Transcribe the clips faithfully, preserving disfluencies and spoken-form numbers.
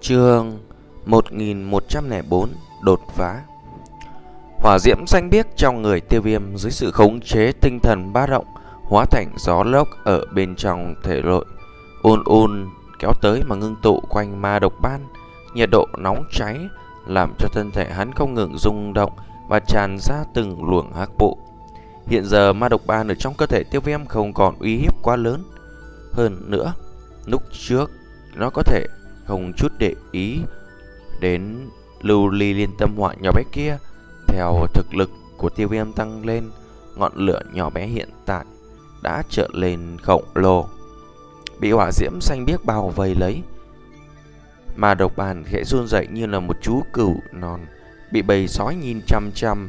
Chương một nghìn một trăm lẻ bốn đột phá. Hỏa diễm xanh biếc trong người Tiêu Viêm dưới sự khống chế tinh thần ba động hóa thành gió lốc ở bên trong thể nội, ùn ùn kéo tới mà ngưng tụ quanh ma độc ban. Nhiệt độ nóng cháy làm cho thân thể hắn không ngừng rung động và tràn ra từng luồng hắc vụ. Hiện giờ ma độc ban ở trong cơ thể Tiêu Viêm không còn uy hiếp quá lớn. Hơn nữa, lúc trước nó có thể không chút để ý đến lưu ly liên tâm hỏa nhỏ bé kia. Theo thực lực của Tiêu Viêm tăng lên, ngọn lửa nhỏ bé hiện tại đã trở lên khổng lồ, bị hỏa diễm xanh biếc bao vây lấy. Mà độc bàn khẽ run rẩy như là một chú cừu non bị bầy sói nhìn chăm chăm.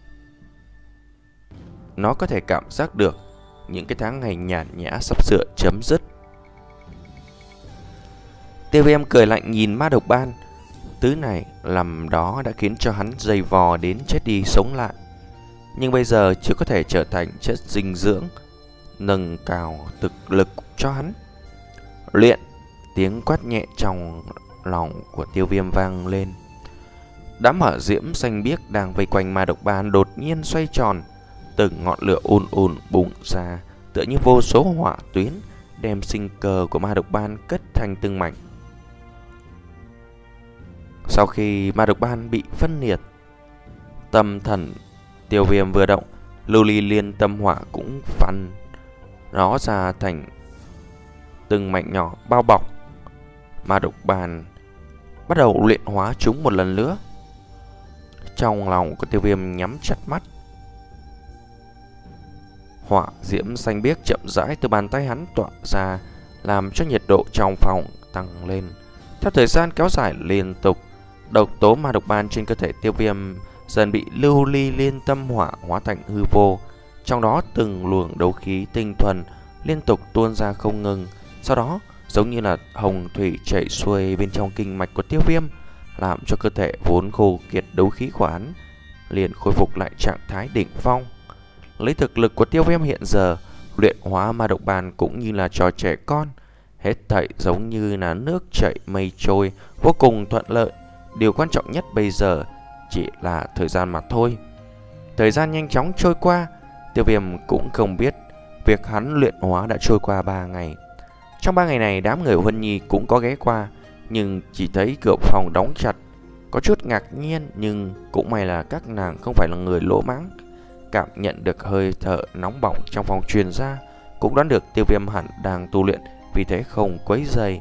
Nó có thể cảm giác được những cái tháng ngày nhàn nhã sắp sửa chấm dứt. Tiêu Viêm cười lạnh nhìn ma độc ban. Thứ này làm đó đã khiến cho hắn dày vò đến chết đi sống lại, nhưng bây giờ chưa có thể trở thành chất dinh dưỡng nâng cao thực lực cho hắn. Luyện, tiếng quát nhẹ trong lòng của Tiêu Viêm vang lên. Đám hỏa diễm xanh biếc đang vây quanh ma độc ban đột nhiên xoay tròn, từng ngọn lửa ùn ùn bùng ra, tựa như vô số hỏa tuyến đem sinh cơ của ma độc ban cất thành từng mảnh. Sau khi ma độc ban bị phân liệt, tâm thần Tiêu Viêm vừa động, lưu ly liên tâm hỏa cũng phân nó ra thành từng mảnh nhỏ bao bọc ma độc ban, bắt đầu luyện hóa chúng một lần nữa. Trong lòng của Tiêu Viêm nhắm chặt mắt, hỏa diễm xanh biếc chậm rãi từ bàn tay hắn tỏa ra, làm cho nhiệt độ trong phòng tăng lên. Theo thời gian kéo dài liên tục, độc tố ma độc ban trên cơ thể Tiêu Viêm dần bị lưu ly liên tâm hỏa hóa thành hư vô. Trong đó từng luồng đấu khí tinh thuần liên tục tuôn ra không ngừng, sau đó giống như là hồng thủy chảy xuôi bên trong kinh mạch của Tiêu Viêm, làm cho cơ thể vốn khô kiệt đấu khí của hắn liền khôi phục lại trạng thái đỉnh phong. Lấy thực lực của Tiêu Viêm hiện giờ, luyện hóa ma độc ban cũng như là trò trẻ con, hết thảy giống như là nước chảy mây trôi, vô cùng thuận lợi. Điều quan trọng nhất bây giờ chỉ là thời gian mà thôi. Thời gian nhanh chóng trôi qua, Tiêu Viêm cũng không biết việc hắn luyện hóa đã trôi qua ba ngày. Trong ba ngày này, đám người Huân Nhi cũng có ghé qua, nhưng chỉ thấy cửa phòng đóng chặt. Có chút ngạc nhiên, nhưng cũng may là các nàng không phải là người lỗ mãng. Cảm nhận được hơi thở nóng bỏng trong phòng truyền ra, cũng đoán được Tiêu Viêm hẳn đang tu luyện, vì thế không quấy rầy.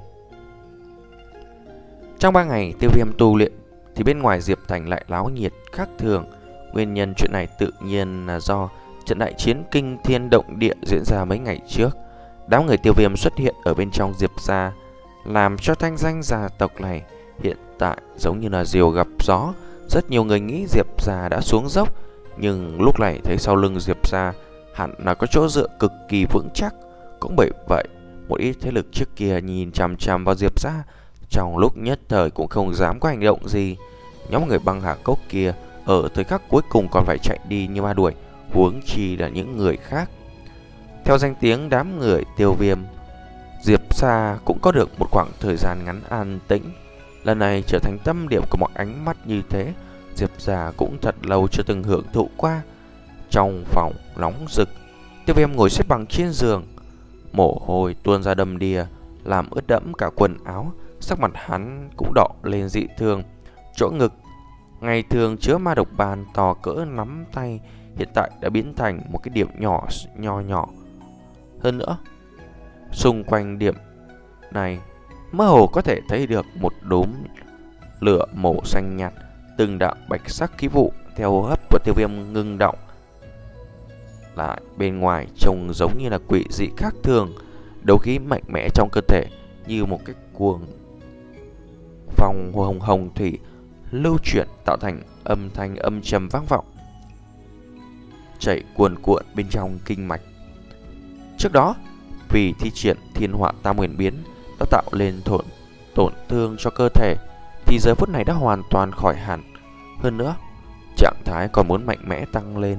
Trong ba ngày Tiêu Viêm tu luyện thì bên ngoài Diệp Thành lại náo nhiệt khác thường. Nguyên nhân chuyện này tự nhiên là do trận đại chiến kinh thiên động địa diễn ra mấy ngày trước. Đám người Tiêu Viêm xuất hiện ở bên trong Diệp gia, làm cho thanh danh gia tộc này hiện tại giống như là diều gặp gió. Rất nhiều người nghĩ Diệp gia đã xuống dốc, nhưng lúc này thấy sau lưng Diệp gia hẳn là có chỗ dựa cực kỳ vững chắc. Cũng bởi vậy, một ít thế lực trước kia nhìn chằm chằm vào Diệp gia, trong lúc nhất thời cũng không dám có hành động gì. Nhóm người băng hà cốc kia ở thời khắc cuối cùng còn phải chạy đi như ma đuổi, huống chi là những người khác. Theo danh tiếng đám người Tiêu Viêm, Diệp gia cũng có được một khoảng thời gian ngắn an tĩnh. Lần này trở thành tâm điểm của mọi ánh mắt như thế, Diệp gia cũng thật lâu chưa từng hưởng thụ qua. Trong phòng nóng rực, Tiêu Viêm ngồi xếp bằng trên giường, mồ hôi tuôn ra đầm đìa, làm ướt đẫm cả quần áo. Sắc mặt hắn cũng đỏ lên dị thường. Chỗ ngực ngày thường chứa ma độc bàn to cỡ nắm tay, hiện tại đã biến thành một cái điểm nhỏ nho nhỏ. Hơn nữa, xung quanh điểm này mơ hồ có thể thấy được một đốm lửa màu xanh nhạt, từng đạo bạch sắc khí vụ theo hô hấp của Tiêu Viêm ngưng động lại bên ngoài, trông giống như là quỷ dị khác thường. Đấu khí mạnh mẽ trong cơ thể như một cái cuồng phong hồng hồng thủy lưu chuyển, tạo thành âm thanh âm trầm vang vọng, chảy cuồn cuộn bên trong kinh mạch. Trước đó, vì thi triển thiên hỏa tam huyền biến đã tạo lên tổn tổn thương cho cơ thể, thì giờ phút này đã hoàn toàn khỏi hẳn. Hơn nữa, trạng thái còn muốn mạnh mẽ tăng lên.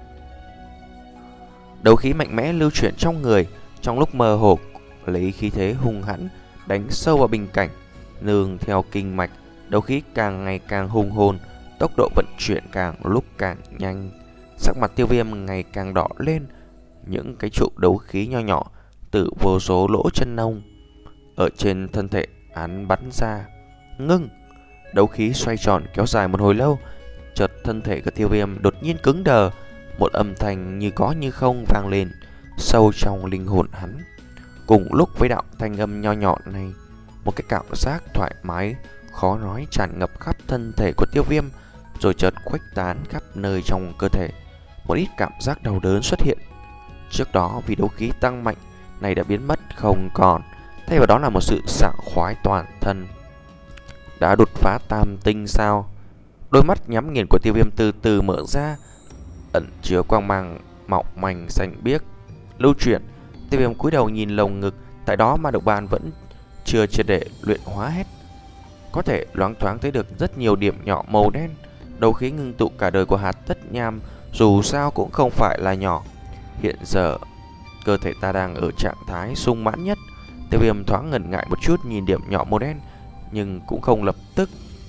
Đấu khí mạnh mẽ lưu chuyển trong người, trong lúc mơ hồ lấy khí thế hung hãn đánh sâu vào bình cảnh. Nương theo kinh mạch, đấu khí càng ngày càng hùng hồn, tốc độ vận chuyển càng lúc càng nhanh. Sắc mặt Tiêu Viêm ngày càng đỏ lên, những cái trụ đấu khí nho nhỏ từ vô số lỗ chân nông ở trên thân thể hắn bắn ra. Ngưng! Đấu khí xoay tròn kéo dài một hồi lâu, chợt thân thể của Tiêu Viêm đột nhiên cứng đờ, một âm thanh như có như không vang lên sâu trong linh hồn hắn. Cùng lúc với đạo thanh âm nho nhỏ này, một cái cảm giác thoải mái khó nói tràn ngập khắp thân thể của Tiêu Viêm, rồi chợt khuếch tán khắp nơi trong cơ thể. Một ít cảm giác đau đớn xuất hiện. Trước đó vì đấu khí tăng mạnh này đã biến mất không còn, thay vào đó là một sự sảng khoái toàn thân. Đã đột phá tam tinh sao? Đôi mắt nhắm nghiền của Tiêu Viêm từ từ mở ra, ẩn chứa quang mang mỏng manh xanh biếc lưu chuyển. Tiêu Viêm cúi đầu nhìn lồng ngực, tại đó ma độc bàn vẫn chưa triệt để luyện hóa hết. Có thể loáng thoáng thấy được rất nhiều điểm nhỏ màu đen. Đấu khí ngưng tụ cả đời của Hạt Tất Nham dù sao cũng không phải là nhỏ. Hiện giờ cơ thể ta đang ở trạng thái sung mãn nhất. Tiêu Viêm thoáng ngần ngại một chút nhìn điểm nhỏ màu đen, nhưng cũng không lập tức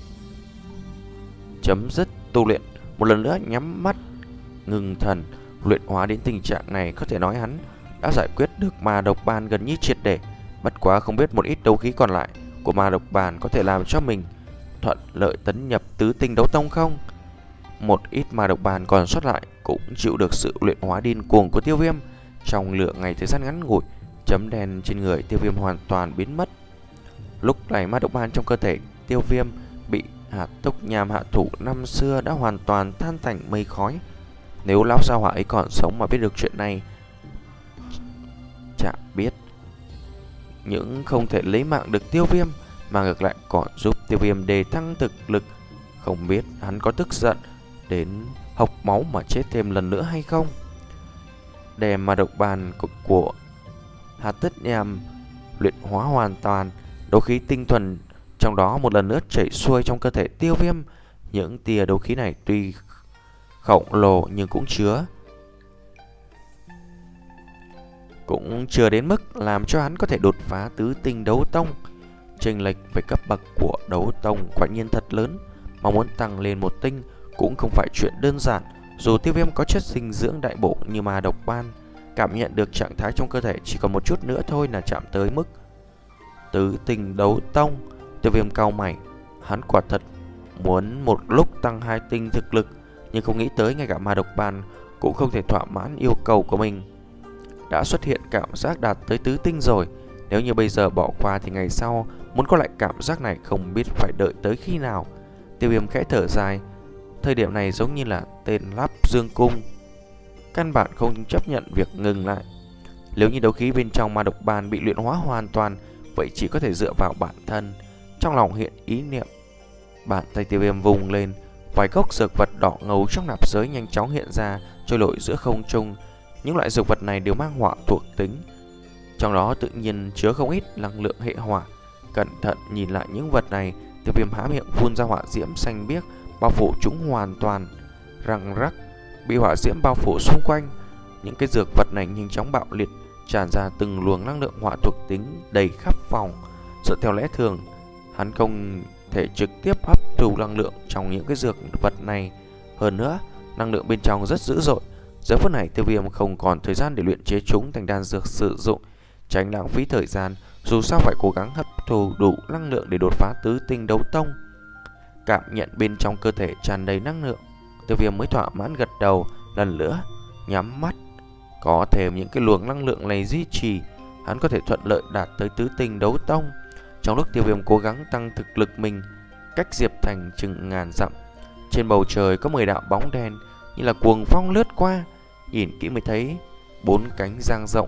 chấm dứt tu luyện. Một lần nữa nhắm mắt ngưng thần luyện hóa. Đến tình trạng này có thể nói hắn đã giải quyết được ma độc bàn gần như triệt để. Bất quá không biết một ít đấu khí còn lại của ma độc bàn có thể làm cho mình thuận lợi tấn nhập tứ tinh đấu tông không? Một ít ma độc bàn còn sót lại cũng chịu được sự luyện hóa điên cuồng của Tiêu Viêm. Trong lượng ngày thời gian ngắn ngủi, chấm đen trên người Tiêu Viêm hoàn toàn biến mất. Lúc này ma độc bàn trong cơ thể Tiêu Viêm bị Hạt Túc Nham hạ thủ năm xưa đã hoàn toàn tan thành mây khói. Nếu lão gia hỏa ấy còn sống mà biết được chuyện này, chả biết những không thể lấy mạng được Tiêu Viêm, mà ngược lại còn giúp Tiêu Viêm đề thăng thực lực. Không biết hắn có tức giận đến hộc máu mà chết thêm lần nữa hay không. Đem ma độc bàn của Hạt Tất Nham luyện hóa hoàn toàn, đấu khí tinh thuần trong đó một lần nữa chảy xuôi trong cơ thể Tiêu Viêm. Những tia đấu khí này tuy khổng lồ nhưng cũng chứa cũng chưa đến mức làm cho hắn có thể đột phá tứ tinh đấu tông. Chênh lệch về cấp bậc của đấu tông quả nhiên thật lớn, mà muốn tăng lên một tinh cũng không phải chuyện đơn giản. Dù Tiêu Viêm có chất dinh dưỡng đại bổ như ma độc ban, cảm nhận được trạng thái trong cơ thể chỉ còn một chút nữa thôi là chạm tới mức tứ tinh đấu tông. Tiêu Viêm cau mày, hắn quả thật muốn một lúc tăng hai tinh thực lực, nhưng không nghĩ tới ngay cả ma độc ban cũng không thể thỏa mãn yêu cầu của mình. Đã xuất hiện cảm giác đạt tới tứ tinh rồi, nếu như bây giờ bỏ qua thì ngày sau muốn có lại cảm giác này không biết phải đợi tới khi nào. Tiêu Viêm khẽ thở dài, thời điểm này giống như là tên lắp dương cung, căn bản không chấp nhận việc ngừng lại. Nếu như đấu khí bên trong ma độc bàn bị luyện hóa hoàn toàn, vậy chỉ có thể dựa vào bản thân. Trong lòng hiện ý niệm, bàn tay Tiêu Viêm vùng lên, vài gốc dược vật đỏ ngầu trong nạp giới nhanh chóng hiện ra, trôi nổi giữa không trung. Những loại dược vật này đều mang hỏa thuộc tính, trong đó tự nhiên chứa không ít năng lượng hệ hỏa. Cẩn thận nhìn lại những vật này, Tiêu Viêm há miệng phun ra hỏa diễm xanh biếc, bao phủ chúng hoàn toàn. Răng rắc, bị hỏa diễm bao phủ xung quanh. Những cái dược vật này nhanh chóng bạo liệt, tràn ra từng luồng năng lượng hỏa thuộc tính đầy khắp phòng. Dựa theo lẽ thường, hắn không thể trực tiếp hấp thu năng lượng trong những cái dược vật này. Hơn nữa, năng lượng bên trong rất dữ dội. Giờ phút này Tiêu Viêm không còn thời gian để luyện chế chúng thành đan dược sử dụng, tránh lãng phí thời gian. Dù sao phải cố gắng hấp thu đủ năng lượng để đột phá tứ tinh đấu tông. Cảm nhận bên trong cơ thể tràn đầy năng lượng, Tiêu Viêm mới thỏa mãn gật đầu, lần nữa nhắm mắt. Có thêm những cái luồng năng lượng này duy trì, hắn có thể thuận lợi đạt tới tứ tinh đấu tông. Trong lúc Tiêu Viêm cố gắng tăng thực lực mình, cách Diệp Thành chừng ngàn dặm, trên bầu trời có mười đạo bóng đen như là cuồng phong lướt qua. Nhìn kỹ mới thấy bốn cánh dang rộng.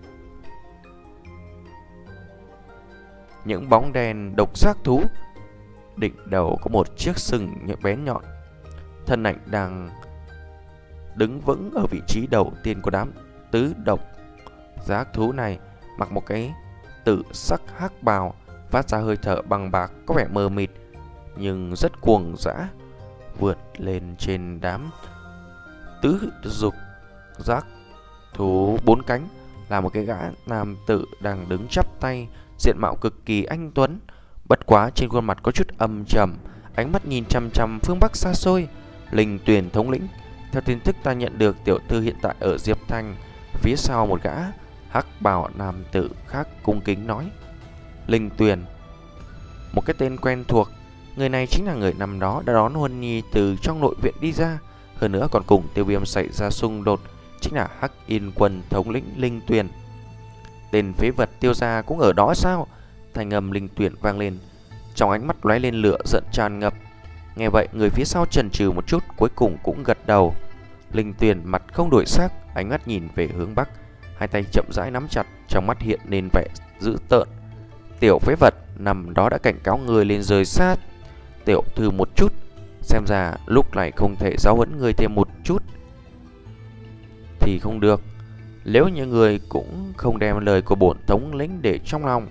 Những bóng đen độc giác thú, đỉnh đầu có một chiếc sừng bén nhọn. Thân ảnh đang đứng vững ở vị trí đầu tiên của đám tứ độc giác thú này, mặc một cái tử sắc hắc bào, phát ra hơi thở bằng bạc, có vẻ mờ mịt nhưng rất cuồng dã. Vượt lên trên đám tứ dục giác thú bốn cánh là một cái gã nam tử đang đứng chắp tay, diện mạo cực kỳ anh tuấn. Bất quá trên khuôn mặt có chút âm trầm, ánh mắt nhìn chằm chằm phương Bắc xa xôi. Linh Tuyền thống lĩnh, theo tin tức ta nhận được, tiểu thư hiện tại ở Diệp Thành. Phía sau một gã hắc bào nam tử khác cung kính nói. Linh Tuyền, một cái tên quen thuộc. Người này chính là người năm đó đã đón Huân Nhi từ trong nội viện đi ra, hơn nữa còn cùng Tiêu Viêm xảy ra xung đột, chính là Hắc Yên Quân thống lĩnh Linh Tuyền. Tên phế vật Tiêu gia cũng ở đó sao? Thanh âm Linh Tuyền vang lên, trong ánh mắt lóe lên lửa giận tràn ngập. Nghe vậy, người phía sau chần chừ một chút, cuối cùng cũng gật đầu. Linh Tuyền mặt không đổi sắc, ánh mắt nhìn về hướng bắc, hai tay chậm rãi nắm chặt, trong mắt hiện lên vẻ dữ tợn. Tiểu phế vật, năm đó đã cảnh cáo người lên rời sát tiểu thư một chút, xem ra lúc này không thể giáo huấn người thêm một chút thì không được. Nếu như người cũng không đem lời của bổn thống lĩnh để trong lòng.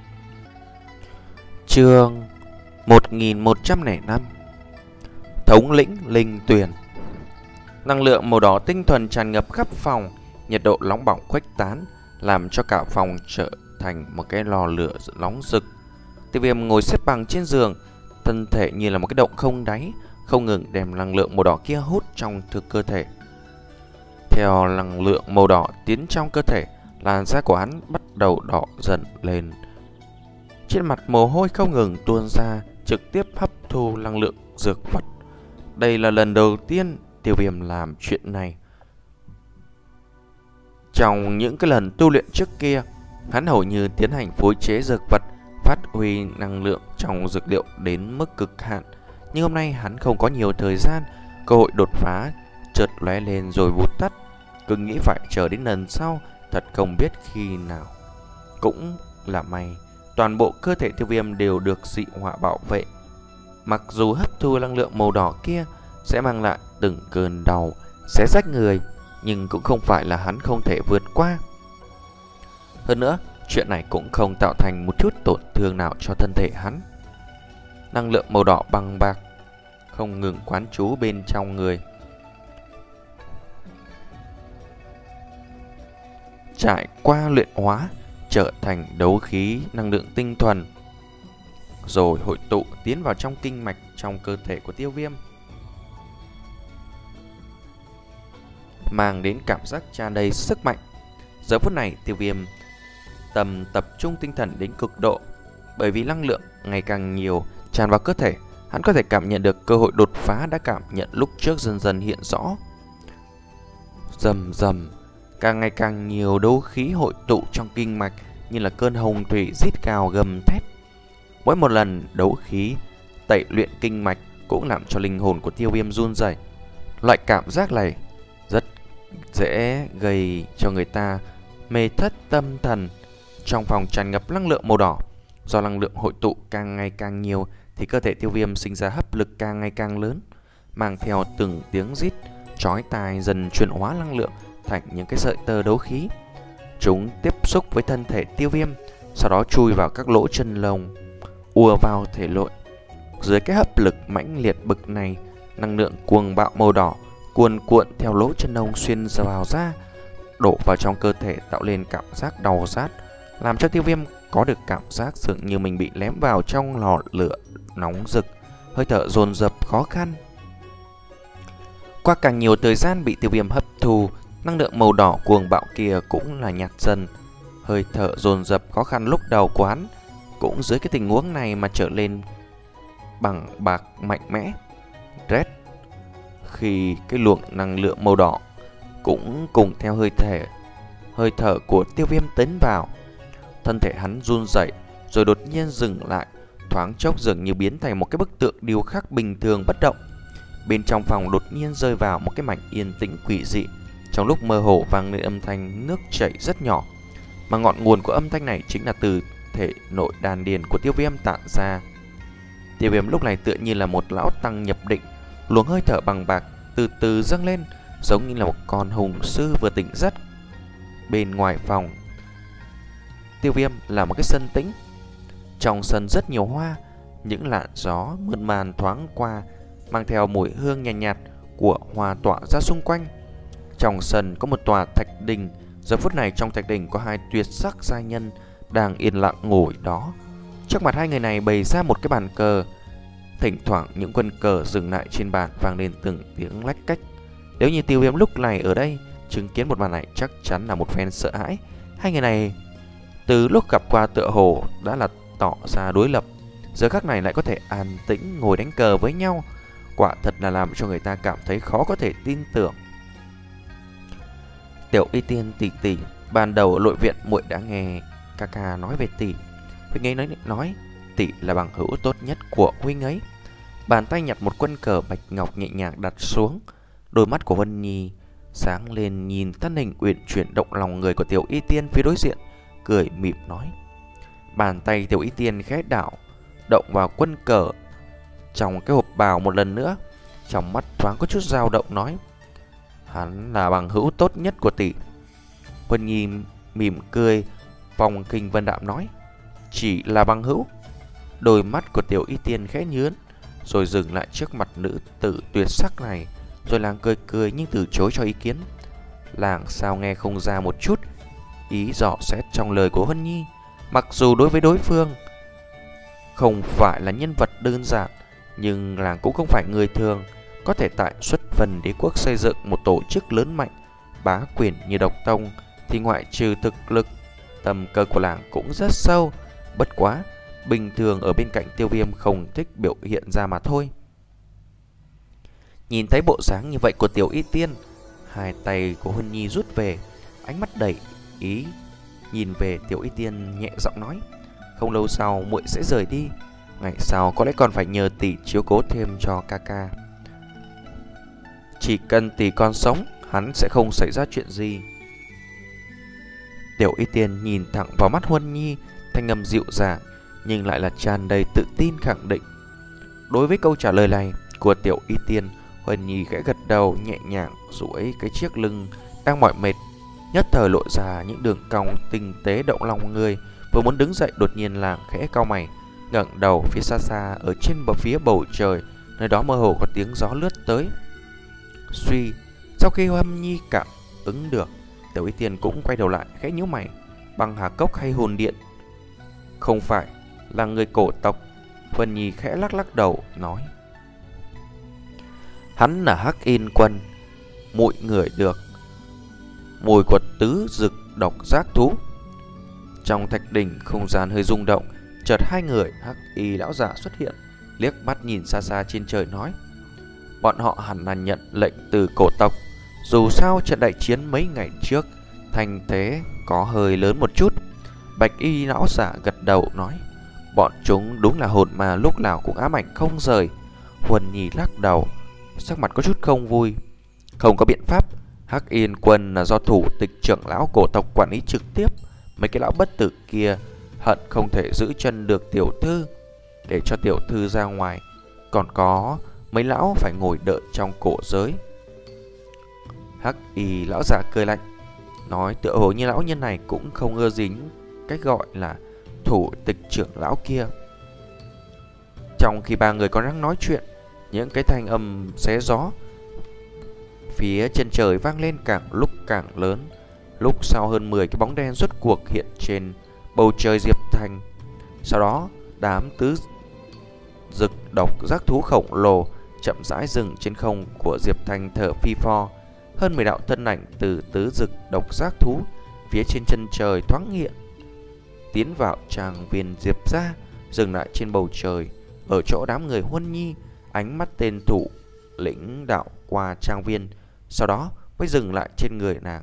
Chương một nghìn một trăm lẻ năm, thống lĩnh Linh Tuyền. Năng lượng màu đỏ tinh thuần tràn ngập khắp phòng, nhiệt độ nóng bỏng khuếch tán, làm cho cả phòng trở thành một cái lò lửa nóng rực. Tiêu Viêm ngồi xếp bằng trên giường, thân thể như là một cái động không đáy, không ngừng đem năng lượng màu đỏ kia hút trong thực cơ thể. Theo năng lượng màu đỏ tiến trong cơ thể, làn da của hắn bắt đầu đỏ dần lên. Trên mặt mồ hôi không ngừng tuôn ra, trực tiếp hấp thu năng lượng dược vật. Đây là lần đầu tiên Tiêu Viêm làm chuyện này. Trong những cái lần tu luyện trước kia, hắn hầu như tiến hành phối chế dược vật, phát huy năng lượng trong dược liệu đến mức cực hạn. Nhưng hôm nay hắn không có nhiều thời gian, cơ hội đột phá chợt lóe lên rồi vụt tắt. Cứ nghĩ phải chờ đến lần sau, thật không biết khi nào. Cũng là may, toàn bộ cơ thể Tiêu Viêm đều được dị hỏa bảo vệ. Mặc dù hấp thu năng lượng màu đỏ kia sẽ mang lại từng cơn đau, xé rách người, nhưng cũng không phải là hắn không thể vượt qua. Hơn nữa, chuyện này cũng không tạo thành một chút tổn thương nào cho thân thể hắn. Năng lượng màu đỏ bằng bạc không ngừng quán trú bên trong người, trải qua luyện hóa trở thành đấu khí năng lượng tinh thuần, rồi hội tụ tiến vào trong kinh mạch trong cơ thể của Tiêu Viêm, mang đến cảm giác tràn đầy sức mạnh. Giờ phút này Tiêu Viêm tầm tập trung tinh thần đến cực độ, bởi vì năng lượng ngày càng nhiều tràn vào cơ thể, hắn có thể cảm nhận được cơ hội đột phá đã cảm nhận lúc trước dần dần hiện rõ. Rầm rầm, càng ngày càng nhiều đấu khí hội tụ trong kinh mạch, như là cơn hồng thủy rít gào gầm thét. Mỗi một lần đấu khí tẩy luyện kinh mạch cũng làm cho linh hồn của Tiêu Viêm run rẩy. Loại cảm giác này rất dễ gây cho người ta mê thất tâm thần. Trong phòng tràn ngập năng lượng màu đỏ, do năng lượng hội tụ càng ngày càng nhiều thì cơ thể Tiêu Viêm sinh ra hấp lực càng ngày càng lớn, mang theo từng tiếng rít chói tai, dần chuyển hóa năng lượng thành những cái sợi tơ đấu khí. Chúng tiếp xúc với thân thể Tiêu Viêm, sau đó chui vào các lỗ chân lông, ùa vào thể nội. Dưới cái hấp lực mãnh liệt bực này, năng lượng cuồng bạo màu đỏ cuồn cuộn theo lỗ chân lông xuyên vào da, đổ vào trong cơ thể, tạo lên cảm giác đau rát, làm cho Tiêu Viêm có được cảm giác dường như mình bị ném vào trong lò lửa nóng rực, hơi thở dồn dập khó khăn. Qua càng nhiều thời gian bị Tiêu Viêm hấp thu, năng lượng màu đỏ cuồng bạo kia cũng là nhạt dần, hơi thở dồn dập khó khăn lúc đầu của hắn cũng dưới cái tình huống này mà trở lên bằng bạc mạnh mẽ. Rét khi cái luồng năng lượng màu đỏ cũng cùng theo hơi thể hơi thở của Tiêu Viêm tiến vào, thân thể hắn run rẩy rồi đột nhiên dừng lại, thoáng chốc dường như biến thành một cái bức tượng điêu khắc bình thường bất động. Bên trong phòng đột nhiên rơi vào một cái mảnh yên tĩnh quỷ dị. Trong lúc mơ hồ vang lên âm thanh nước chảy rất nhỏ, mà ngọn nguồn của âm thanh này chính là từ thể nội đan điền của Tiêu Viêm tản ra. Tiêu Viêm lúc này tựa như là một lão tăng nhập định, luồng hơi thở bằng bạc từ từ dâng lên, giống như là một con hùng sư vừa tỉnh giấc. Bên ngoài phòng Tiêu Viêm là một cái sân tĩnh. Trong sân rất nhiều hoa, những làn gió mơn man thoáng qua, mang theo mùi hương nhàn nhạt, nhạt của hoa tỏa ra xung quanh. Trong sân có một tòa thạch đình. Giờ phút này trong thạch đình có hai tuyệt sắc giai nhân đang yên lặng ngồi đó. Trước mặt hai người này bày ra một cái bàn cờ. Thỉnh thoảng những quân cờ dừng lại trên bàn vang lên từng tiếng lách cách. Nếu như Tiêu Viêm lúc này ở đây chứng kiến một màn này chắc chắn là một phen sợ hãi. Hai người này từ lúc gặp qua tựa hồ đã là tỏ ra đối lập, giờ khắc này lại có thể an tĩnh ngồi đánh cờ với nhau, quả thật là làm cho người ta cảm thấy khó có thể tin tưởng. Tiểu Y Tiên tỷ tỷ, ban đầu ở nội viện muội đã nghe ca ca nói về tỷ. Huynh ấy nói, nói tỷ là bằng hữu tốt nhất của huynh ấy. Bàn tay nhặt một quân cờ bạch ngọc nhẹ nhàng đặt xuống. Đôi mắt của Vân Nhi sáng lên nhìn thân hình uyển chuyển động lòng người của Tiểu Y Tiên phía đối diện, cười mỉm nói. Bàn tay Tiểu Y Tiên khẽ đảo động vào quân cờ trong cái hộp bào một lần nữa, trong mắt thoáng có chút dao động nói: hắn là bằng hữu tốt nhất của tỷ. Vân Nhi mỉm cười, phong kinh vân đạm nói: chỉ là bằng hữu? Đôi mắt của Tiểu Y Tiên khẽ nhướn, rồi dừng lại trước mặt nữ tử tuyệt sắc này, rồi làng cười cười nhưng từ chối cho ý kiến. Làng sao nghe không ra một chút ý dò xét trong lời của Vân Nhi. Mặc dù đối với đối phương không phải là nhân vật đơn giản, nhưng làng cũng không phải người thường. Có thể tại xuất vân đế quốc xây dựng một tổ chức lớn mạnh bá quyền như Độc Tông, thì ngoại trừ thực lực, tầm cơ của làng cũng rất sâu. Bất quá bình thường ở bên cạnh Tiêu Viêm không thích biểu hiện ra mà thôi. Nhìn thấy bộ dáng như vậy của Tiểu Y Tiên, hai tay của Huân Nhi rút về, ánh mắt đầy ý nhìn về Tiểu Y Tiên, nhẹ giọng nói: không lâu sau muội sẽ rời đi, ngày sau có lẽ còn phải nhờ tỷ chiếu cố thêm cho ca ca. Chỉ cần tỷ còn sống, hắn sẽ không xảy ra chuyện gì. Tiểu Y Tiên nhìn thẳng vào mắt Huân Nhi, thanh âm dịu dàng nhưng lại là tràn đầy tự tin khẳng định. Đối với câu trả lời này của Tiểu Y Tiên, Huân Nhi khẽ gật đầu nhẹ nhàng, duỗi cái chiếc lưng đang mỏi mệt, nhất thời lộ ra những đường cong tinh tế động lòng người. Vừa muốn đứng dậy, đột nhiên làng khẽ cau mày, ngẩng đầu phía xa xa ở trên bờ phía bầu trời, nơi đó mơ hồ có tiếng gió lướt tới. Suy, sau khi Huân Nhi cảm ứng được, Tiểu Y Tiên cũng quay đầu lại khẽ nhíu mày. Băng Hà Cốc hay hồn điện? Không phải là người cổ tộc. Huân Nhi khẽ lắc lắc đầu nói: hắn là Hắc Yên Quân, muội người được mùi của tứ dực độc giác thú. Trong thạch đỉnh không gian hơi rung động, chợt hai người Hắc Y lão giả xuất hiện, liếc mắt nhìn xa xa trên trời nói: bọn họ hẳn là nhận lệnh từ cổ tộc. Dù sao trận đại chiến mấy ngày trước thành thế có hơi lớn một chút. Bạch Y lão giả gật đầu nói: bọn chúng đúng là hồn mà lúc nào cũng ám ảnh không rời. Huân Nhi lắc đầu, sắc mặt có chút không vui. Không có biện pháp, Hắc Yên Quân là do thủ tịch trưởng lão cổ tộc quản lý trực tiếp. Mấy cái lão bất tử kia hận không thể giữ chân được tiểu thư, để cho tiểu thư ra ngoài. Còn có mấy lão phải ngồi đợi trong cổ giới. Hắc Y lão giả cười lạnh, nói tựa hồ như lão nhân này cũng không ưa dính cách gọi là thủ tịch trưởng lão kia. Trong khi ba người còn đang nói chuyện, những cái thanh âm xé gió phía chân trời vang lên càng lúc càng lớn. Lúc sau hơn mười cái bóng đen rốt cuộc hiện trên bầu trời Diệp Thành. Sau đó đám tứ dực độc giác thú khổng lồ chậm rãi dừng trên không của Diệp Thành thở phi pho. Hơn mười đạo thân ảnh từ tứ dực độc giác thú phía trên chân trời thoáng hiện, tiến vào tràng viên Diệp gia, dừng lại trên bầu trời ở chỗ đám người Huân Nhi. Ánh mắt tên thủ lĩnh đạo qua trang viên, sau đó mới dừng lại trên người nàng.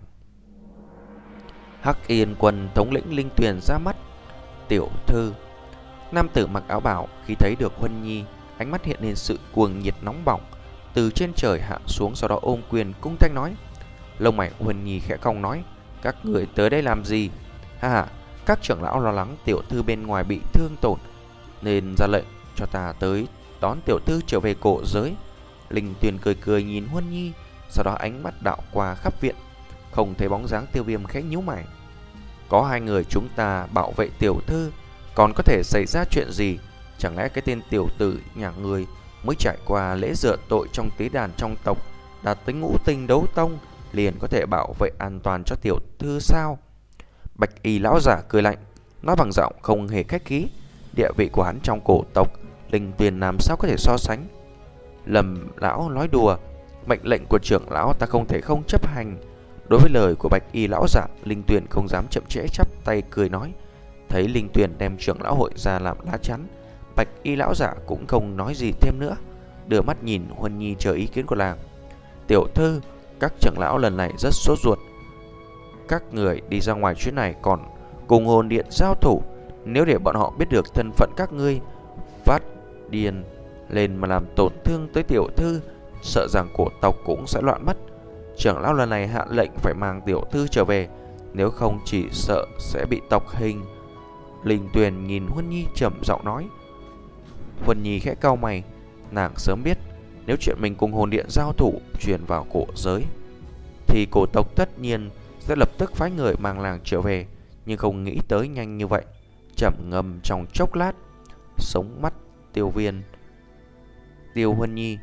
Hắc Yên Quân thống lĩnh Linh Tuyền ra mắt: tiểu thư. Nam tử mặc áo bào khi thấy được Huân Nhi, ánh mắt hiện lên sự cuồng nhiệt nóng bỏng, từ trên trời hạ xuống, sau đó ôm quyền cung thanh nói. Lông mày Huân Nhi khẽ cong nói: các người tới đây làm gì? Ha ha, các trưởng lão lo lắng tiểu thư bên ngoài bị thương tổn, nên ra lệnh cho ta tới đón tiểu thư trở về cổ giới. Linh Tuyền cười cười nhìn Huân Nhi, sau đó ánh mắt đảo qua khắp viện, không thấy bóng dáng Tiêu Viêm, khẽ nhíu mày. Có hai người chúng ta bảo vệ tiểu thư, còn có thể xảy ra chuyện gì? Chẳng lẽ cái tên tiểu tử nhà người mới trải qua lễ rửa tội trong tế đàn trong tộc, đạt tới ngũ tinh đấu tông, liền có thể bảo vệ an toàn cho tiểu thư sao? Bạch Y lão giả cười lạnh, nói bằng giọng không hề khách khí: địa vị của hắn trong cổ tộc Linh Tuyền làm sao có thể so sánh. Lâm lão nói đùa, mệnh lệnh của trưởng lão ta không thể không chấp hành. Đối với lời của Bạch Y lão giả, Linh Tuyền không dám chậm trễ, chắp tay cười nói. Thấy Linh Tuyền đem trưởng lão hội ra làm lá chắn, Bạch Y lão giả cũng không nói gì thêm nữa, đưa mắt nhìn Huân Nhi chờ ý kiến của làng. Tiểu thư, các trưởng lão lần này rất sốt ruột. Các người đi ra ngoài chuyến này còn cùng hồn điện giao thủ, nếu để bọn họ biết được thân phận các ngươi phát điên lên mà làm tổn thương tới tiểu thư, sợ rằng cổ tộc cũng sẽ loạn mất. Trưởng lão lần này hạ lệnh phải mang tiểu thư trở về, nếu không chỉ sợ sẽ bị tộc hình. Linh Tuyền nhìn Huân Nhi trầm giọng nói. Huân Nhi khẽ cau mày, nàng sớm biết nếu chuyện mình cùng hồn điện giao thủ truyền vào cổ giới thì cổ tộc tất nhiên sẽ lập tức phái người mang làng trở về, nhưng không nghĩ tới nhanh như vậy. Trầm ngâm trong chốc lát, sống mắt Tiêu Viên Tiêu Huân Nhi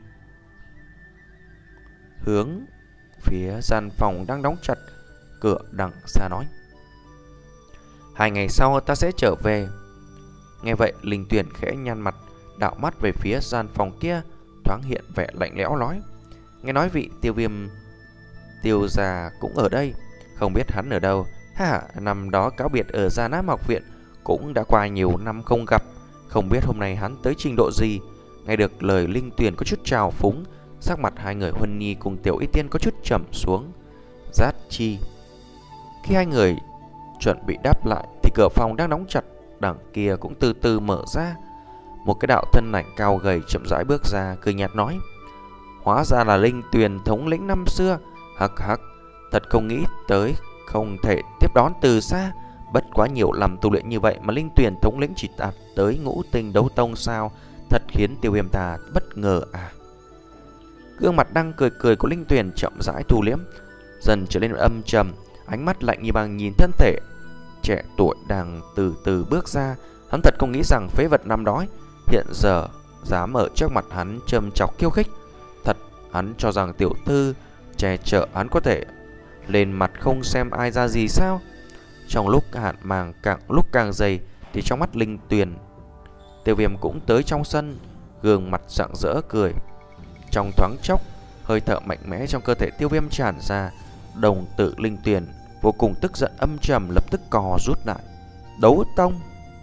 hướng phía gian phòng đang đóng chặt cửa đằng xa nói. Hai ngày sau ta sẽ trở về. Nghe vậy, Linh Tuyền khẽ nhăn mặt, đảo mắt về phía gian phòng kia, thoáng hiện vẻ lạnh lẽo nói. Nghe nói vị Tiêu Viêm Tiêu già cũng ở đây, không biết hắn ở đâu. Ha, năm đó cáo biệt ở Gia Nam học viện, cũng đã qua nhiều năm không gặp, không biết hôm nay hắn tới trình độ gì. Nghe được lời Linh Tuyền có chút trào phúng, sắc mặt hai người Huân Nhi cùng Tiểu Y Tiên có chút trầm xuống. Giác chi. Khi hai người chuẩn bị đáp lại thì cửa phòng đang đóng chặt đằng kia cũng từ từ mở ra. Một cái đạo thân ảnh cao gầy chậm rãi bước ra, cười nhạt nói. Hóa ra là Linh Tuyền thống lĩnh năm xưa. Hắc hắc, thật không nghĩ tới không thể tiếp đón từ xa. Bất quá nhiều lầm tu luyện như vậy mà Linh Tuyền thống lĩnh chỉ đạt tới ngũ tinh đấu tông sao? Thật khiến Tiêu Viêm ta bất ngờ à. Gương mặt đang cười cười của Linh Tuyền chậm rãi thu liễm, dần trở nên âm trầm, ánh mắt lạnh như băng nhìn thân thể trẻ tuổi đang từ từ bước ra. Hắn thật không nghĩ rằng phế vật năm đó hiện giờ dám ở trước mặt hắn châm chọc khiêu khích. Thật, hắn cho rằng tiểu thư che chở hắn có thể lên mặt không xem ai ra gì sao? Trong lúc hạn màng càng lúc càng dày thì trong mắt Linh Tuyền, Tiêu Viêm cũng tới trong sân, gương mặt rạng rỡ cười. Trong thoáng chốc, hơi thở mạnh mẽ trong cơ thể Tiêu Viêm tràn ra, đồng tử Linh Tuyền vô cùng tức giận âm trầm lập tức co rút lại. Đấu tông.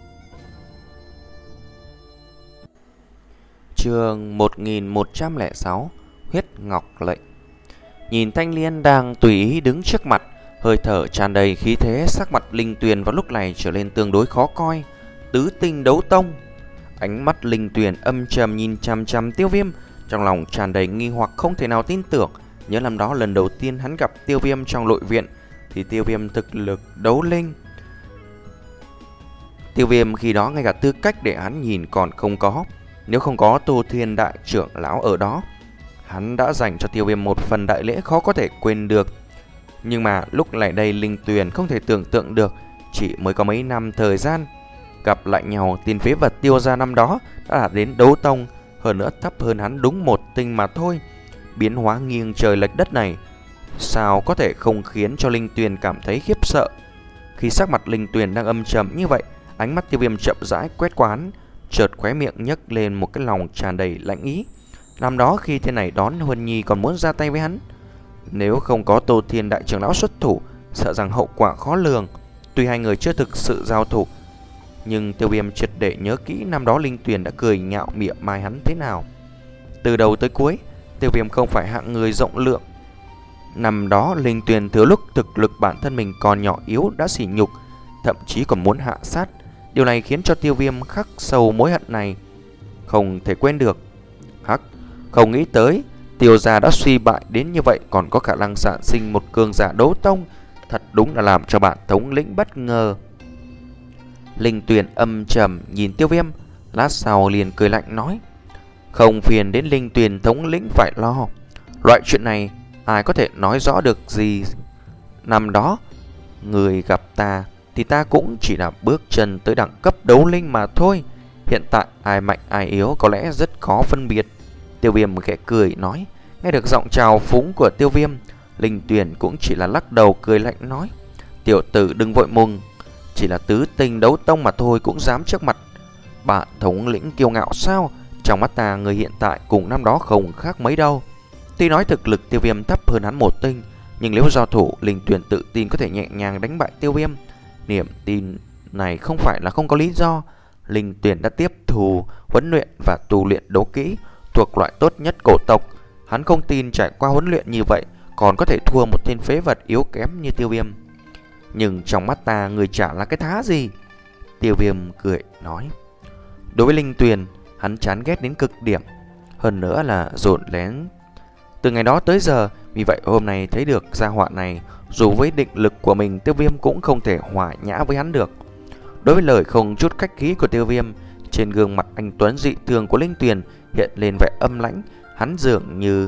Chương một nghìn một trăm lẻ sáu, Huyết Ngọc Lệnh. Nhìn Thanh Liên đang tùy ý đứng trước mặt, hơi thở tràn đầy khí thế, sắc mặt Linh Tuyền vào lúc này trở nên tương đối khó coi. Tứ tinh đấu tông. Ánh mắt Linh Tuyền âm trầm nhìn chằm chằm Tiêu Viêm, trong lòng tràn đầy nghi hoặc không thể nào tin tưởng. Nhớ năm đó lần đầu tiên hắn gặp Tiêu Viêm trong nội viện thì Tiêu Viêm thực lực đấu linh. Tiêu Viêm khi đó ngay cả tư cách để hắn nhìn còn không có. Nếu không có Tô Thiên đại trưởng lão ở đó, hắn đã dành cho Tiêu Viêm một phần đại lễ khó có thể quên được. Nhưng mà lúc này đây Linh Tuyền không thể tưởng tượng được, chỉ mới có mấy năm thời gian gặp lại nhau, tiền phế vật Tiêu gia năm đó đã đạt đến đấu tông, hơn nữa thấp hơn hắn đúng một tinh mà thôi. Biến hóa nghiêng trời lệch đất này sao có thể không khiến cho Linh Tuyền cảm thấy khiếp sợ. Khi sắc mặt Linh Tuyền đang âm trầm như vậy, ánh mắt Tiêu Viêm chậm rãi quét qua hắn, chợt khóe miệng nhấc lên một cái lòng tràn đầy lạnh ý. Năm đó khi thế này đón Huân Nhi còn muốn ra tay với hắn, nếu không có Tô Thiên đại trưởng lão xuất thủ, sợ rằng hậu quả khó lường. Tuy hai người chưa thực sự giao thủ, nhưng Tiêu Viêm triệt để nhớ kỹ năm đó Linh Tuyền đã cười nhạo mỉa mai hắn thế nào. Từ đầu tới cuối, Tiêu Viêm không phải hạng người rộng lượng. Năm đó Linh Tuyền thừa lúc thực lực bản thân mình còn nhỏ yếu đã sỉ nhục, thậm chí còn muốn hạ sát. Điều này khiến cho Tiêu Viêm khắc sâu mối hận này, không thể quên được. Hắc, không nghĩ tới Tiêu gia đã suy bại đến như vậy, còn có khả năng sản sinh một cường giả đấu tông, thật đúng là làm cho bạn thống lĩnh bất ngờ. Linh Tuyền âm trầm nhìn Tiêu Viêm, lát sau liền cười lạnh nói. Không phiền đến Linh Tuyền thống lĩnh phải lo, loại chuyện này ai có thể nói rõ được gì. Năm đó người gặp ta thì ta cũng chỉ là bước chân tới đẳng cấp đấu linh mà thôi. Hiện tại ai mạnh ai yếu có lẽ rất khó phân biệt. Tiêu Viêm khẽ cười nói. Nghe được giọng chào phúng của Tiêu Viêm, Linh Tuyền cũng chỉ là lắc đầu cười lạnh nói. Tiểu tử đừng vội mừng, chỉ là tứ tinh đấu tông mà thôi cũng dám trước mặt Bạn thống lĩnh kiêu ngạo sao? Trong mắt ta, người hiện tại cùng năm đó không khác mấy đâu. Tuy nói thực lực Tiêu Viêm thấp hơn hắn một tinh, nhưng nếu giao thủ, Linh Tuyền tự tin có thể nhẹ nhàng đánh bại Tiêu Viêm. Niềm tin này không phải là không có lý do. Linh Tuyền đã tiếp thu, huấn luyện và tu luyện đấu kỹ, thuộc loại tốt nhất cổ tộc. Hắn không tin trải qua huấn luyện như vậy còn có thể thua một tên phế vật yếu kém như Tiêu Viêm. Nhưng trong mắt ta, người chả là cái thá gì. Tiêu Viêm cười nói. Đối với Linh Tuyền, hắn chán ghét đến cực điểm, hơn nữa là dồn lén từ ngày đó tới giờ. Vì vậy hôm nay thấy được gia họa này, dù với định lực của mình, Tiêu Viêm cũng không thể hòa nhã với hắn được. Đối với lời không chút khách khí của Tiêu Viêm, trên gương mặt anh tuấn dị thường của Linh Tuyền hiện lên vẻ âm lãnh. Hắn dường như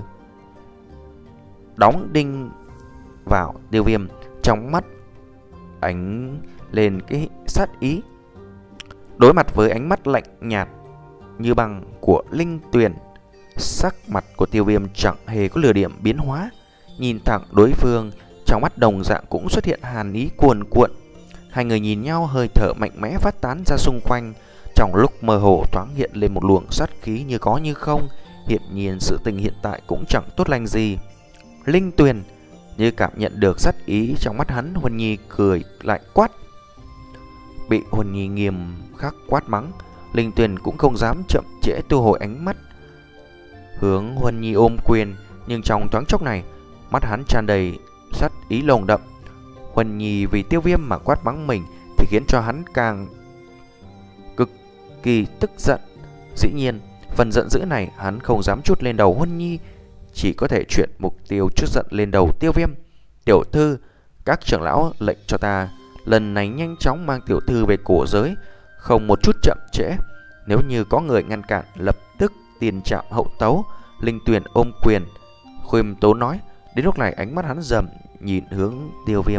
đóng đinh vào Tiêu Viêm, trong mắt ánh lên cái sát ý. Đối mặt với ánh mắt lạnh nhạt như băng của Linh Tuyền, sắc mặt của Tiêu Viêm chẳng hề có lửa điểm biến hóa. Nhìn thẳng đối phương, trong mắt đồng dạng cũng xuất hiện hàn ý cuồn cuộn. Hai người nhìn nhau, hơi thở mạnh mẽ phát tán ra xung quanh. Trong lúc mơ hồ thoáng hiện lên một luồng sát khí như có như không. Hiển nhiên sự tình hiện tại cũng chẳng tốt lành gì. Linh Tuyền như cảm nhận được sát ý trong mắt hắn, Huân Nhi cười lại quát. Bị Huân Nhi nghiêm khắc quát mắng, Linh Tuyền cũng không dám chậm trễ, thu hồi ánh mắt hướng Huân Nhi ôm quyền. Nhưng trong thoáng chốc này, mắt hắn tràn đầy sát ý lồng đậm. Huân Nhi vì Tiêu Viêm mà quát mắng mình thì khiến cho hắn càng cực kỳ tức giận. Dĩ nhiên, phần giận dữ này hắn không dám chút lên đầu Huân Nhi, chỉ có thể chuyển mục tiêu chút giận lên đầu Tiêu Viêm. Tiểu thư, các trưởng lão lệnh cho ta lần này nhanh chóng mang tiểu thư về cổ giới, không một chút chậm trễ. Nếu như có người ngăn cản, lập tức tiền trạm hậu tấu. Linh Tuyền ôm quyền khiêm tốn nói. Đến lúc này ánh mắt hắn rầm nhìn hướng Tiêu Viêm.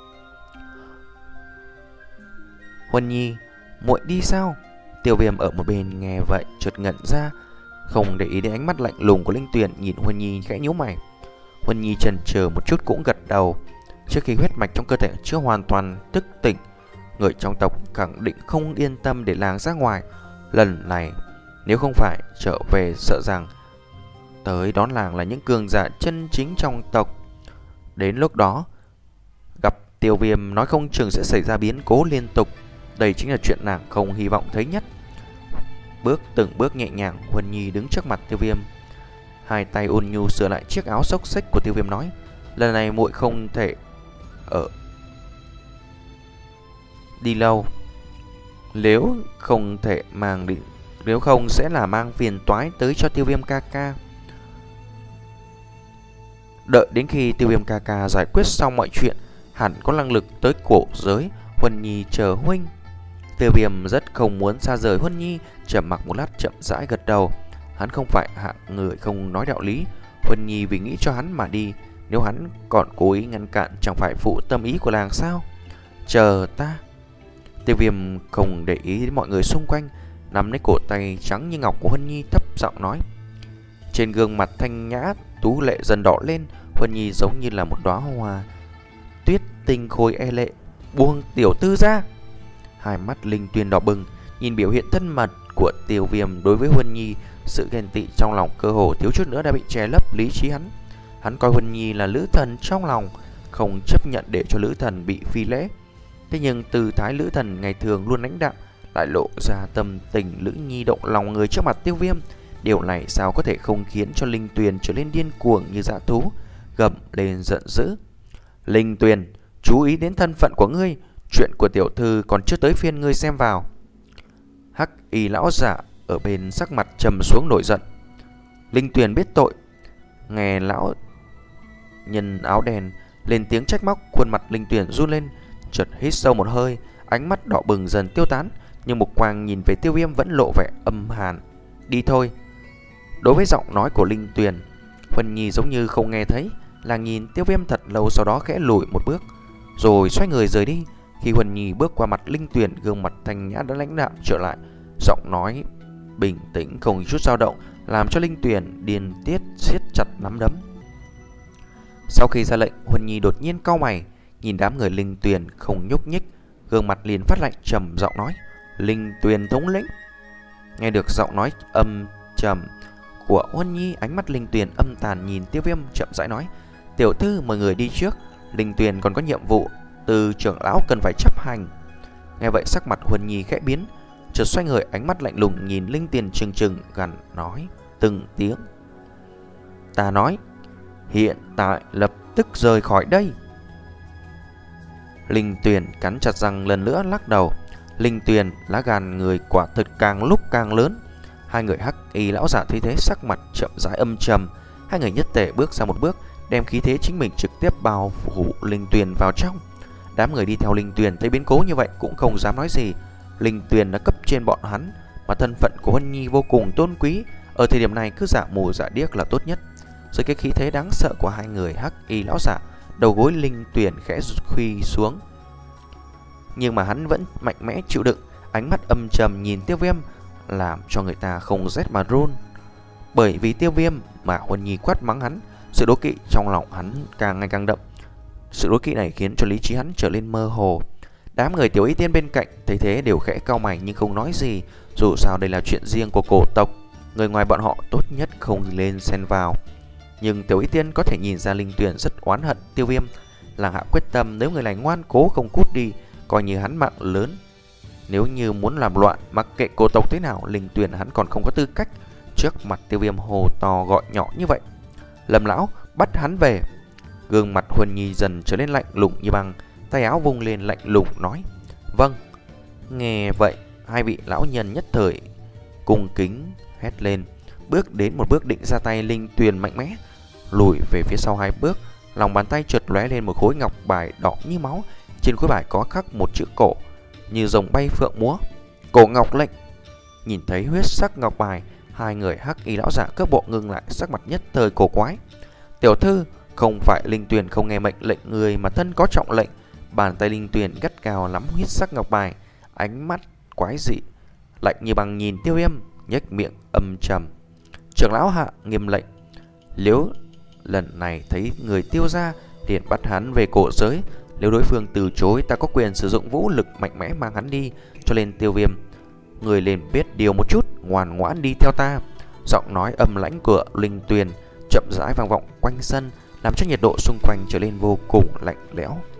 Huân Nhi, muội đi sao? Tiêu Viêm ở một bên nghe vậy chợt ngẩn ra, không để ý đến ánh mắt lạnh lùng của Linh Tuyền, nhìn Huân Nhi khẽ nhíu mày. Huân Nhi chần chờ một chút cũng gật đầu. Trước khi huyết mạch trong cơ thể chưa hoàn toàn thức tỉnh, người trong tộc khẳng định không yên tâm để làng ra ngoài. Lần này nếu không phải trở về, sợ rằng tới đón làng là những cường giả chân chính trong tộc. Đến lúc đó gặp Tiêu Viêm, nói không chừng sẽ xảy ra biến cố liên tục. Đây chính là chuyện nàng không hy vọng thấy nhất. Bước từng bước nhẹ nhàng, Huân Nhi đứng trước mặt Tiêu Viêm, hai tay ôn nhu sửa lại chiếc áo xốc xếch của Tiêu Viêm, nói. Lần này muội không thể ở đi lâu, nếu không thể mang đi, nếu không sẽ là mang phiền toái tới cho Tiêu Viêm ca ca. Đợi đến khi Tiêu Viêm ca ca giải quyết xong mọi chuyện, hẳn có năng lực tới cổ giới. Huân Nhi chờ huynh. Tiêu Viêm rất không muốn xa rời Huân Nhi, trầm mặc một lát chậm rãi gật đầu. Hắn không phải hạng người không nói đạo lý. Huân Nhi vì nghĩ cho hắn mà đi, nếu hắn còn cố ý ngăn cản chẳng phải phụ tâm ý của làng sao? Chờ ta. Tiêu Viêm không để ý đến mọi người xung quanh, nắm lấy cổ tay trắng như ngọc của Huân Nhi, thấp giọng nói. Trên gương mặt thanh nhã tú lệ dần đỏ lên. Huân Nhi giống như là một đóa hoa tuyết tinh khôi e lệ. Buông tiểu tư ra. Hai mắt Linh Tuyền đỏ bừng, nhìn biểu hiện thân mật của Tiêu Viêm đối với Huân Nhi, sự ghen tị trong lòng cơ hồ thiếu chút nữa đã bị che lấp lý trí hắn. Hắn coi Huân Nhi là lữ thần trong lòng, không chấp nhận để cho lữ thần bị phi lễ. Thế nhưng từ thái lữ thần ngày thường luôn lãnh đạm, lại lộ ra tâm tình Lữ Nhi động lòng người trước mặt Tiêu Viêm. Điều này sao có thể không khiến cho Linh Tuyền trở nên điên cuồng như dã thú, gầm lên giận dữ. Linh Tuyền, chú ý đến thân phận của ngươi, chuyện của tiểu thư còn chưa tới phiên ngươi xem vào. Hắc y lão giả ở bên sắc mặt trầm xuống nổi giận. Linh Tuyền biết tội. Nghe lão nhân áo đen lên tiếng trách móc, khuôn mặt Linh Tuyền run lên, chợt hít sâu một hơi, ánh mắt đỏ bừng dần tiêu tán, nhưng mục quang nhìn về Tiêu Viêm vẫn lộ vẻ âm hàn. Đi thôi. Đối với giọng nói của Linh Tuyền, Huân Nhi giống như không nghe thấy, là nhìn Tiêu Viêm thật lâu, sau đó khẽ lùi một bước, rồi xoay người rời đi. Khi Huân Nhi bước qua mặt Linh Tuyền, gương mặt thanh nhã đã lãnh đạm trở lại, giọng nói bình tĩnh không chút dao động, làm cho Linh Tuyền điên tiết siết chặt nắm đấm. Sau khi ra lệnh, Huân Nhi đột nhiên cau mày, nhìn đám người Linh Tuyền không nhúc nhích, gương mặt liền phát lạnh, trầm giọng nói. Linh Tuyền thống lĩnh. Nghe được giọng nói âm trầm của Huân Nhi, ánh mắt Linh Tuyền âm tàn nhìn Tiêu Viêm, chậm rãi nói: "Tiểu thư mời người đi trước, Linh Tuyền còn có nhiệm vụ từ trưởng lão cần phải chấp hành." Nghe vậy sắc mặt Huân Nhi khẽ biến, chợt xoay người, ánh mắt lạnh lùng nhìn Linh Tuyền trừng trừng, gằn nói từng tiếng: "Ta nói, hiện tại lập tức rời khỏi đây." Linh Tuyền cắn chặt răng lần nữa lắc đầu. Linh Tuyền lá gan người quả thực càng lúc càng lớn. Hai người hắc y lão giả thấy thế sắc mặt chậm rãi âm trầm, hai người nhất tề bước ra một bước, đem khí thế chính mình trực tiếp bao phủ Linh Tuyền vào trong. Đám người đi theo Linh Tuyền thấy biến cố như vậy cũng không dám nói gì. Linh Tuyền đã cấp trên bọn hắn, mà thân phận của Huân Nhi vô cùng tôn quý, ở thời điểm này cứ giả mù giả điếc là tốt nhất. Dưới cái khí thế đáng sợ của hai người hắc y lão giả, đầu gối Linh Tuyền khẽ khuy xuống, nhưng mà hắn vẫn mạnh mẽ chịu đựng, ánh mắt âm trầm nhìn Tiêu Viêm làm cho người ta không rét mà run. Bởi vì Tiêu Viêm mà Huân Nhi quát mắng hắn, sự đố kỵ trong lòng hắn càng ngày càng đậm. Sự đố kỵ này khiến cho lý trí hắn trở nên mơ hồ. Đám người Tiểu Y Tiên bên cạnh thấy thế đều khẽ cau mày nhưng không nói gì, dù sao đây là chuyện riêng của cổ tộc, người ngoài bọn họ tốt nhất không lên xen vào. Nhưng Tiểu Y Tiên có thể nhìn ra Linh Tuyền rất oán hận Tiêu Viêm, làng hạ quyết tâm nếu người này ngoan cố không cút đi, coi như hắn mạng lớn. Nếu như muốn làm loạn, mặc kệ cổ tộc thế nào, Linh Tuyền hắn còn không có tư cách trước mặt Tiêu Viêm hồ to gọi nhỏ như vậy. Lâm lão, bắt hắn về. Gương mặt Huân Nhi dần trở nên lạnh lùng như băng, tay áo vung lên lạnh lùng nói: "Vâng." Nghe vậy, hai vị lão nhân nhất thời cung kính hét lên, bước đến một bước định ra tay. Linh Tuyền mạnh mẽ lùi về phía sau hai bước, lòng bàn tay chợt lóe lên một khối ngọc bài đỏ như máu, trên khối bài có khắc một chữ cổ như rồng bay phượng múa: Cổ Ngọc Lệnh. Nhìn thấy huyết sắc ngọc bài, hai người hắc y lão giả cước bộ ngưng lại, sắc mặt nhất thời cổ quái. "Tiểu thư, không phải Linh Tuyền không nghe mệnh lệnh người mà thân có trọng lệnh." Bàn tay Linh Tuyền gắt gao nắm huyết sắc ngọc bài, ánh mắt quái dị lạnh như băng nhìn Tiêu Viêm, nhếch miệng âm trầm: "Trưởng lão hạ nghiêm lệnh, nếu lần này thấy người Tiêu gia liền bắt hắn về cổ giới, nếu đối phương từ chối, ta có quyền sử dụng vũ lực mạnh mẽ mang hắn đi. Cho nên Tiêu Viêm, người liền biết điều một chút, ngoan ngoãn đi theo ta." Giọng nói âm lãnh của Linh Tuyền chậm rãi vang vọng quanh sân, làm cho nhiệt độ xung quanh trở nên vô cùng lạnh lẽo.